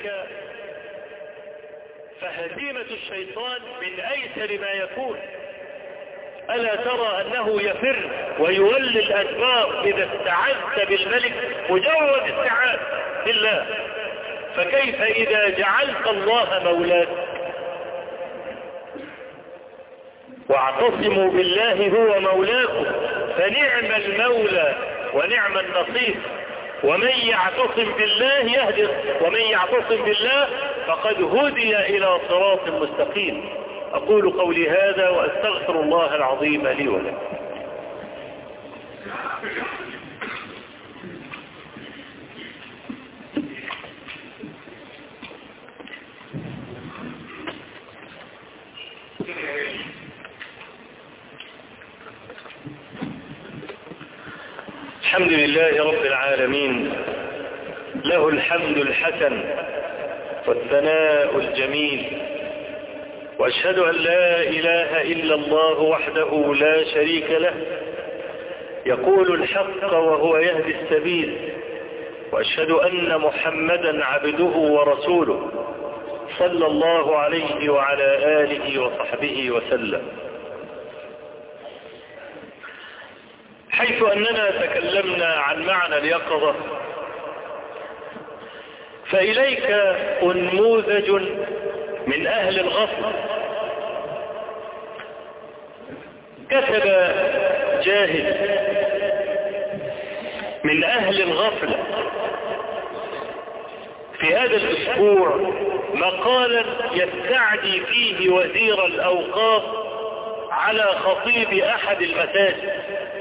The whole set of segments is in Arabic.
فهزيمة الشيطان من أيسر ما يكون. ألا ترى أنه يفر ويولي الأدبار إذا استعذت بالملك؟ مجرد استعاذ بالله. فكيف إذا جعلت الله مولاك؟ واعتصموا بالله هو مولاكم فنعم المولى ونعم النصير. ومن يعتصم بالله يهدي، ومن يعتصم بالله فقد هدي إلى صراط مستقيم. أقول قولي هذا وأستغفر الله العظيم لي ولكم. الحمد لله رب العالمين، له الحمد الحسن والثناء الجميل، وأشهد أن لا إله إلا الله وحده لا شريك له، يقول الحق وهو يهدي السبيل، وأشهد أن محمدا عبده ورسوله صلى الله عليه وعلى آله وصحبه وسلم. حيث أننا تكلمنا عن معنى اليقظة، فإليك أنموذج من أهل الغفلة. كتب جاهد من أهل الغفلة في هذا الأسبوع مقالا يستعدي فيه وزير الأوقاف على خطيب أحد المساجد،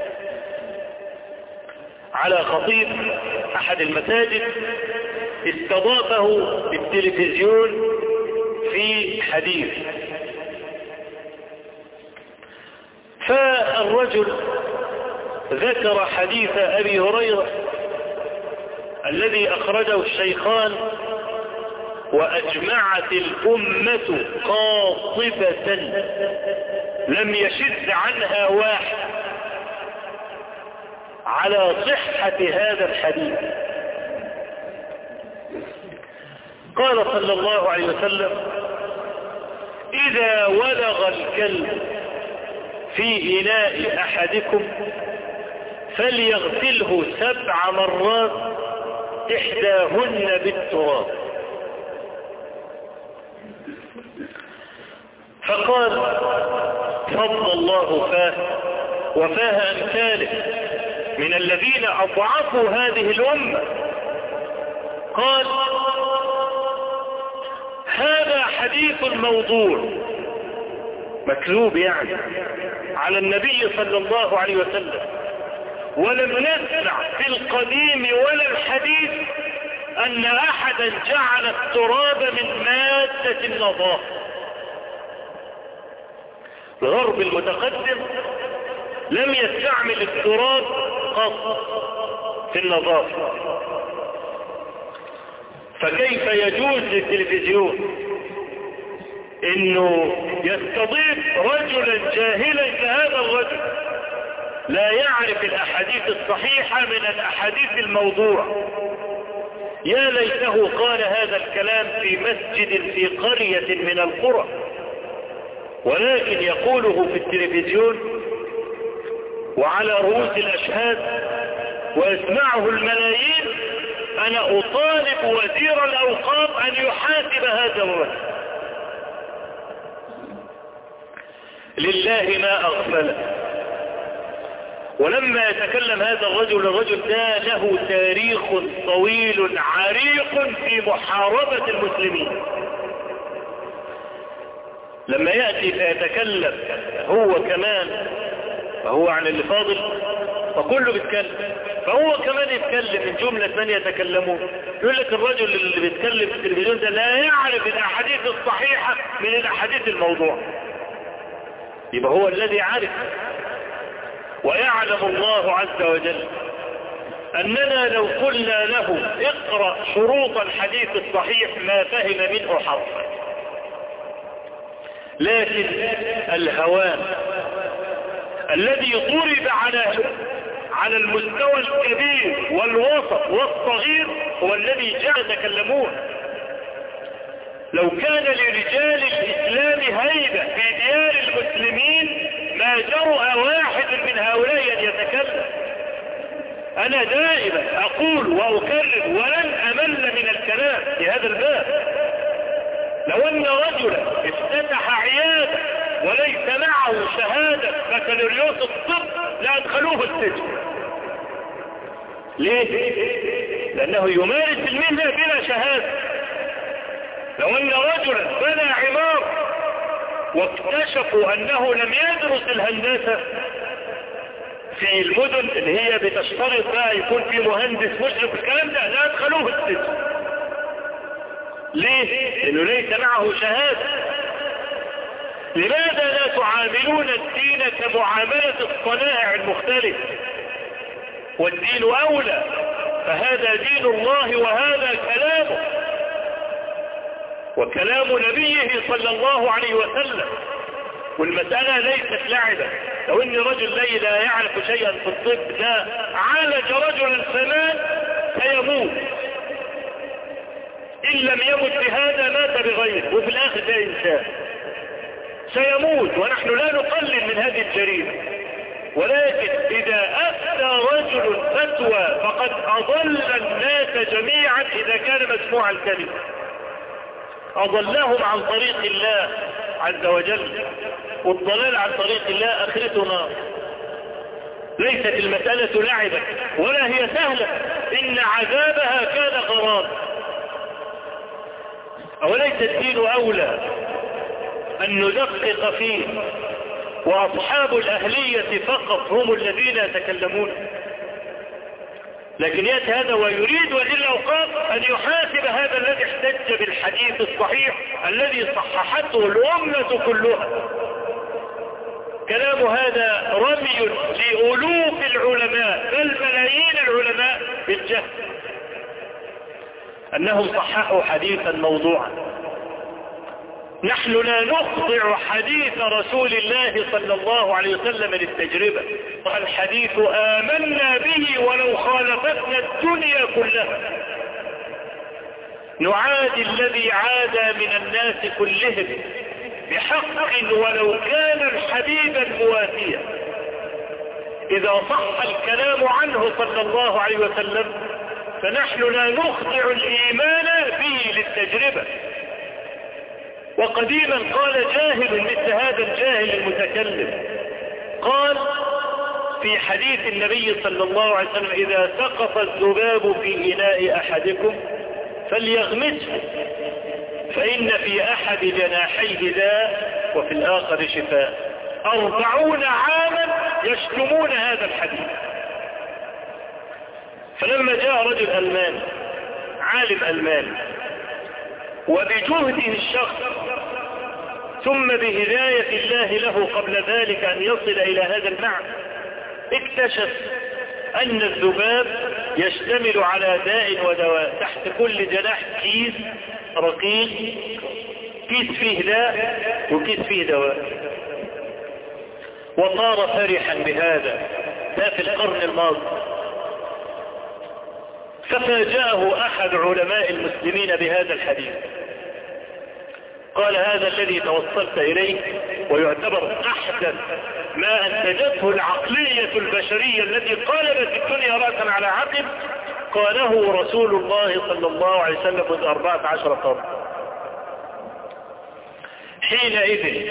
استضافه التلفزيون في حديث. فالرجل ذكر حديث أبي هريرة الذي أخرجه الشيخان: وأجمعت الأمة قاطبة لم يشذ عنها واحد على صحة هذا الحديث. قال صلى الله عليه وسلم: إذا ولغ الكلب في إناء أحدكم فليغسله 7 مرات إحداهن بالتراب. فقال: فضل الله فاه وفاه أمثاله من الذين أضعفوا هذه الأمة. قال: هذا حديث موضوع مكذوب يعني على النبي صلى الله عليه وسلم، ولم نسمع في القديم ولا الحديث أن أحدا جعل التراب من مادة النظافة. الغرب المتقدم لم يستعمل التراب قط في النظافة، فكيف يجوز للتلفزيون انه يستضيف رجلا جاهلا كهذا الرجل لا يعرف الاحاديث الصحيحة من الاحاديث الموضوع؟ يا ليته قال هذا الكلام في مسجد في قرية من القرى، ولكن يقوله في التلفزيون وعلى رؤوس الاشهاد ويسمعه الملايين. انا اطالب وزير الاوقاف ان يحاسب هذا الرجل. لله ما اغفله. ولما يتكلم هذا الرجل ده له تاريخ طويل عريق في محاربة المسلمين. لما يأتي فيتكلم هو كمان، فهو عن اللي فاضل فكله بيتكلم، فهو كمان يتكلم من جملة من يتكلمون. يقول لك الرجل اللي بيتكلم في التلفزيون ده لا يعرف الأحاديث الصحيحة من الأحاديث الموضوع. يبقى هو الذي عرف. ويعلم الله عز وجل أننا لو قلنا له اقرأ شروط الحديث الصحيح ما فهم منه حرفا، لكن الهوان الذي ضرب على المستوى الكبير والوسط والصغير هو الذي جاء يتكلمون. لو كان لرجال الإسلام هيبة في ديار المسلمين ما جرأ واحد من هؤلاء أن يتكلم. أنا دائما أقول وأكرر ولن أمل من الكلام في هذا الباب. لو أن رجلا افتتح عيادة وليس معه شهادة بكالوريوس الطب لأدخلوه السجن. ليه؟ لأنه يمارس المهنة بلا شهادة. لو أن رجلا بنى عمارة واكتشفوا أنه لم يدرس الهندسة في المدن اللي هي بتشترط بقى يكون في مهندس مشرف الكلام ده، لا أدخلوه السجن. ليه؟ لأنه ليس معه شهادة. لماذا لا تعاملون الدين كمعاملة الصنائع المختلفة؟ والدين أولى، فهذا دين الله وهذا كلامه وكلام نبيه صلى الله عليه وسلم. والمسألة ليست لعبة. لو ان رجل لا يعرف شيئا في الطب لا عالج رجلا فمات سيموت، إن لم يمت بهذا مات بغيره، وفي الآخر ده إنسان سيموت. ونحن لا نقلل من هذه الجريمة، ولكن إذا أفتى رجل فتوى فقد أضل الناس جميعا إذا كان مسموع الكلمة، أضلهم عن طريق الله عز وجل. والضلال عن طريق الله آخرته نار. ليست المسألة لعبة ولا هي سهلة، إن عذابها كان غرام. أوليس الدين أولى أن ندقق فيه وأصحاب الأهلية فقط هم الذين يتكلمون؟ لكن يأتي هذا ويريد وزير الأوقاف أن يحاسب هذا الذي احتج بالحديث الصحيح الذي صححته الأمة كلها. كلام هذا رمي لألوف العلماء بل ملايين العلماء بالجهل أنهم صححوا حديثا موضوعا. نحن لا نخضع حديث رسول الله صلى الله عليه وسلم للتجربة. الحديث آمنا به ولو خالفتنا الدنيا كلها. نعادي الذي عادى من الناس كلهم بحق ولو كان الحبيب الموافيا. إذا صح الكلام عنه صلى الله عليه وسلم فنحن لا نخضع الإيمان به للتجربة. وقديما قال جاهل مثل هذا الجاهل المتكلم، قال في حديث النبي صلى الله عليه وسلم: إذا سقط الذباب في إناء أحدكم فليغمسه فإن في أحد جناحيه داء وفي الآخر شفاء. 40 عاما يشتمون هذا الحديث. فلما جاء رجل ألماني عالم ألماني وبجهده الشخص ثم بهداية الله له قبل ذلك أن يصل إلى هذا المعنى، اكتشف أن الذباب يشتمل على داء ودواء، تحت كل جناح كيس رقيق، كيس فيه داء وكيس فيه دواء. وصار فرحا بهذا، ده في القرن الماضي. ففاجأه أحد علماء المسلمين بهذا الحديث، قال: هذا الذي توصلت إليه ويعتبر أحدث ما أنتجته العقلية البشرية التي قلبت الدنيا رأسا على عقب، قاله رسول الله صلى الله عليه وسلم منذ 14 قرن. حينئذ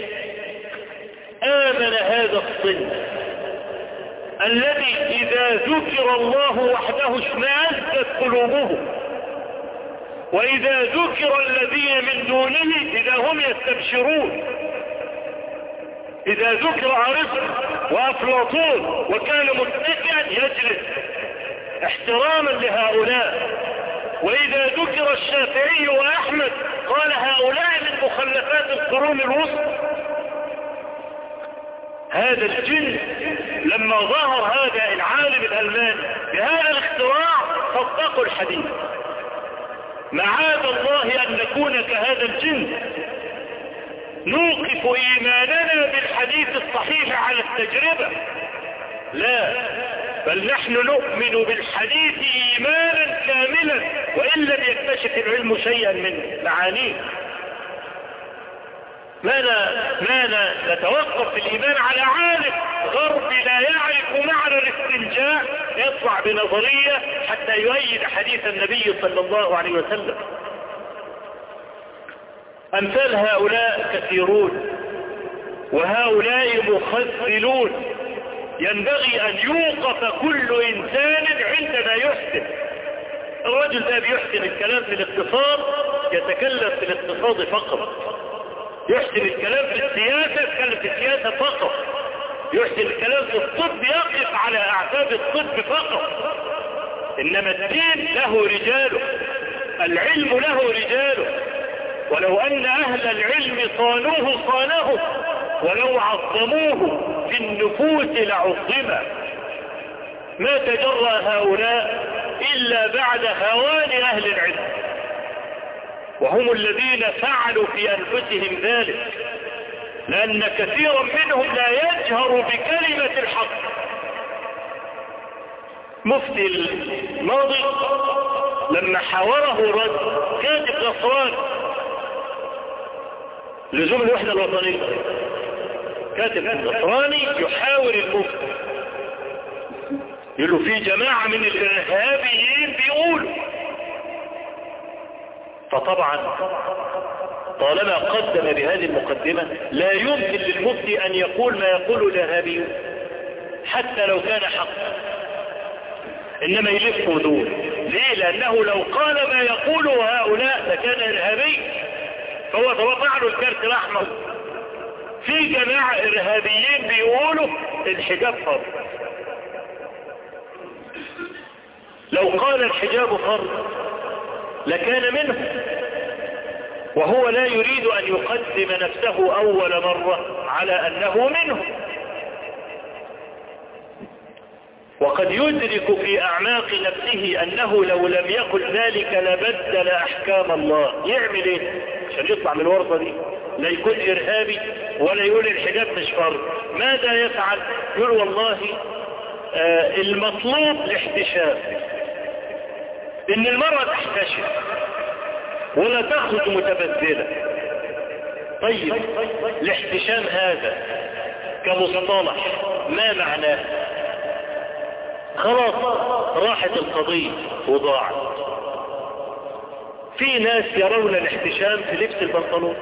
آمن هذا الصنف الذي إذا ذكر الله وحده اشمأزت قلوبهم، وإذا ذكر الذين من دونه إذا هم يستبشرون. إذا ذكر أرسطو وأفلاطون وكان متكئا يجلس احتراما لهؤلاء، وإذا ذكر الشافعي وأحمد قال: هؤلاء من مخلفات القرون الوسطى. هذا الجن لما ظهر هذا العالم الألماني بهذا الاختراع صدقوا الحديث. معاذ الله أن نكون كهذا الجن، نوقف إيماننا بالحديث الصحيح على التجربة. لا، بل نحن نؤمن بالحديث إيمانا كاملا وإن لم يكتشف العلم شيئا من معانيه. ما نتوقف في الإيمان على عالم غربي لا يعرف معنى الاستنجاء يطلع بنظرية حتى يؤيد حديث النبي صلى الله عليه وسلم. أمثال هؤلاء كثيرون، وهؤلاء مخذلون. ينبغي أن يوقف كل إنسان عندما يحسن. الرجل ده بيحسن الكلام في الاقتصاد، يتكلم في الاقتصاد فقط. يحسن الكلام في السياسة، يتكلم في السياسة فقط. يحسن الكلام في الطب، يقف على أعتاب الطب فقط. إنما الدين له رجاله، العلم له رجاله. ولو أن أهل العلم صانوه صانه، ولو عظموه في النفوس لعظم. ما تجرأ هؤلاء إلا بعد هوان أهل العلم، وهم الذين فعلوا في أنفسهم ذلك، لأن كثيرا منهم لا يجهر بكلمة الحق. مفتي الماضي لما حاوره رجل كاتب نصراني لزوم الوحدة الوطنية، كاتب نصراني يحاور المفتي، يقول له في جماعة من الإرهابيين بيقولوا. فطبعا طالما قدم بهذه المقدمة لا يمكن للمفتي أن يقول ما يقوله الإرهابيون حتى لو كان حقا، إنما يلف ودور. ليه؟ لأنه لو قال ما يقوله هؤلاء لكان إرهابي، فهو توقع له الكارت الأحمر. في جماعة إرهابيين بيقولوا الحجاب فرض. لو قال الحجاب فرض لكان منه، وهو لا يريد أن يقدم نفسه أول مرة على أنه منه. وقد يدرك في أعماق نفسه أنه لو لم يقل ذلك لبدل أحكام الله. يعمل إيه عشان يطلع من الورطة دي؟ لا يكون إرهابي ولا يقول الحجاب مش فرض. ماذا يفعل؟ يقول والله المطلوب الاحتشام، إن المرأة تحتشم ولا تخرج متبذلة. طيب الاحتشام هذا كمصطلح ما معناه؟ خلاص راحت القضية وضاعت. في ناس يرون الاحتشام في لبس البنطلون،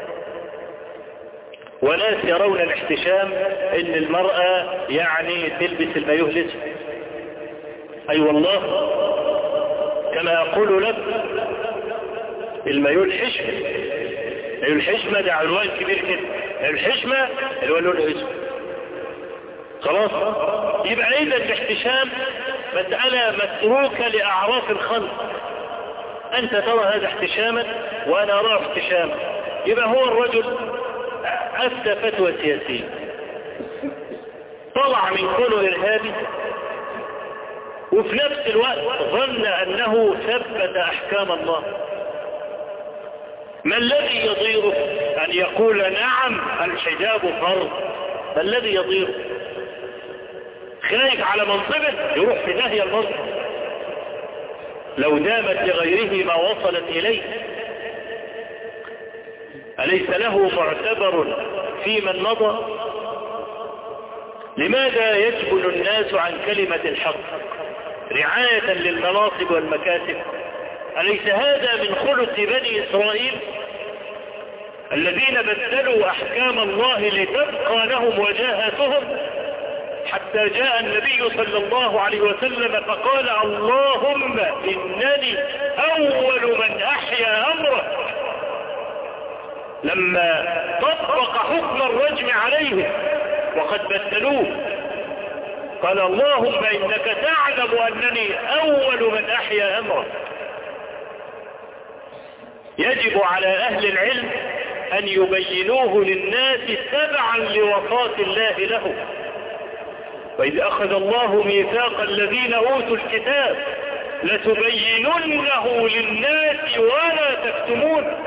وناس يرون الاحتشام ان المرأة يعني تلبس المايوه الاسود. اي والله كما يقول لك المايوه الحشمة. المايوه الحشمة ده عنوان كبير كده، الحشمة اللي هو اللون الاسود. خلاص يبقى اذا الاحتشام مسألة متروكة لأعراف الخلق. انت ترى هذا احتشاما وانا اراه احتشاما، يبقى هو الرجل افتى فتوى سياسية، طلع من كونه ارهابي، وفي نفس الوقت ظن انه ثبت احكام الله. ما الذي يضيره ان يقول نعم الحجاب فرض؟ ما الذي يضيره؟ خايف على منصبه يروح في ناحية المنصب، لو دامت لغيره ما وصلت إليه. أليس له معتبر في من مضى؟ لماذا يجبن الناس عن كلمة الحق رعاية للمناصب والمكاسب؟ أليس هذا من خلق بني إسرائيل الذين بدلوا أحكام الله لتبقى لهم وجاهتهم، حتى جاء النبي صلى الله عليه وسلم فقال اللهم إنني أول من أحيا أمرك، لما طبق حكم الرجم عليهم وقد بدلوه قال اللهم إنك تعلم أنني أول من أحيا أمرك. يجب على أهل العلم أن يبينوه للناس تبعا لوصاة الله له. وإذ أخذ الله ميثاق الذين أوتوا الكتاب لتبيننه للناس ولا تكتمون.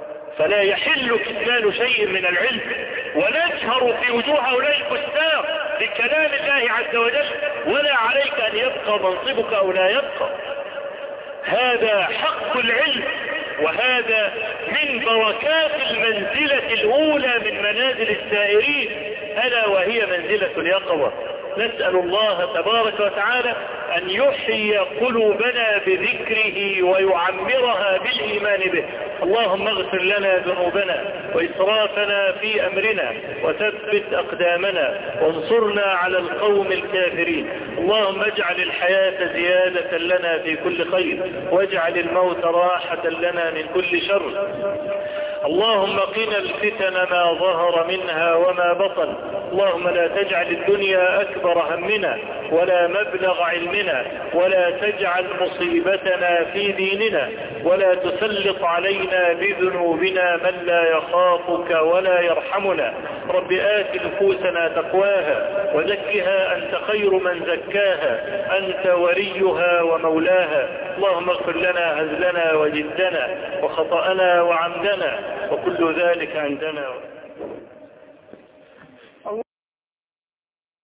فلا يحل كتمان شيء من العلم ونجهر في وجوه هؤلاء الكتاب بكلام الله عز وجل، ولا عليك أن يبقى منصبك أو لا يبقى. هذا حق العلم، وهذا من بركات المنزلة الأولى من منازل السائرين، ألا وهي منزلة اليقظة. نسأل الله تبارك وتعالى أن يحيي قلوبنا بذكره ويعمرها بالإيمان به. اللهم اغفر لنا ذنوبنا وإسرافنا في أمرنا وثبت أقدامنا وانصرنا على القوم الكافرين. اللهم اجعل الحياة زيادة لنا في كل خير، واجعل الموت راحة لنا من كل شر. اللهم قنا الفتن ما ظهر منها وما بطن. اللهم لا تجعل الدنيا أكبر همنا ولا مبلغ علمنا، ولا تجعل مصيبتنا في ديننا، ولا تسلط علينا بذنوبنا من لا يخافك ولا يرحمنا. رب آت نفوسنا تقواها وزكها أنت خير من زكاها، أنت وليها ومولاها. اللهم اغفر لنا هزلنا وجدنا وخطأنا وعمدنا، وكل ذلك عندنا.